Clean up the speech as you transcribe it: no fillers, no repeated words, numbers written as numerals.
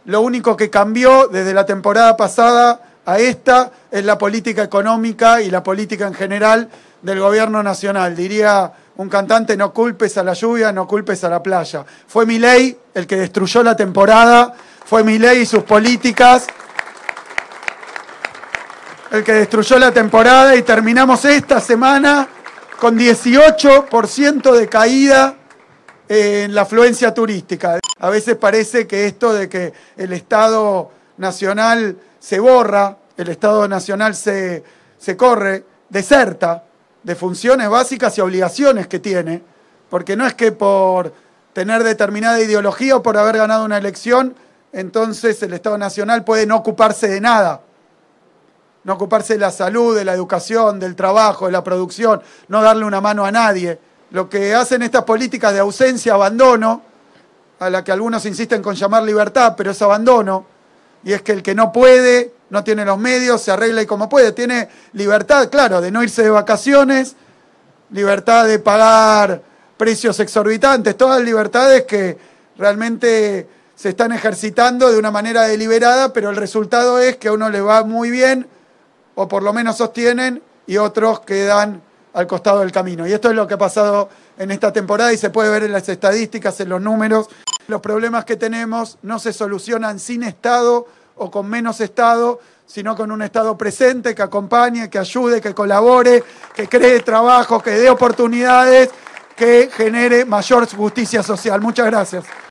lo único que cambió desde la temporada pasada a esta es la política económica y la política en general del gobierno nacional. Diría un cantante: no culpes a la lluvia, no culpes a la playa. Fue Milei el que destruyó la temporada, fue Milei y sus políticas el que destruyó la temporada, y terminamos esta semana con 18% de caída en la afluencia turística. A veces parece que esto de que el Estado Nacional se borra, el Estado Nacional se corre, deserta de funciones básicas y obligaciones que tiene, porque no es que por tener determinada ideología o por haber ganado una elección, entonces el Estado Nacional puede no ocuparse de nada. No ocuparse de la salud, de la educación, del trabajo, de la producción, no darle una mano a nadie. Lo que hacen estas políticas de ausencia, abandono, a la que algunos insisten con llamar libertad, pero es abandono, y es que el que no puede, no tiene los medios, se arregla y como puede. Tiene libertad, claro, de no irse de vacaciones, libertad de pagar precios exorbitantes, todas libertades que realmente se están ejercitando de una manera deliberada, pero el resultado es que a uno le va muy bien, o por lo menos sostienen, y otros quedan al costado del camino. Y esto es lo que ha pasado en esta temporada y se puede ver en las estadísticas, en los números. Los problemas que tenemos no se solucionan sin Estado o con menos Estado, sino con un Estado presente que acompañe, que ayude, que colabore, que cree trabajo, que dé oportunidades, que genere mayor justicia social. Muchas gracias.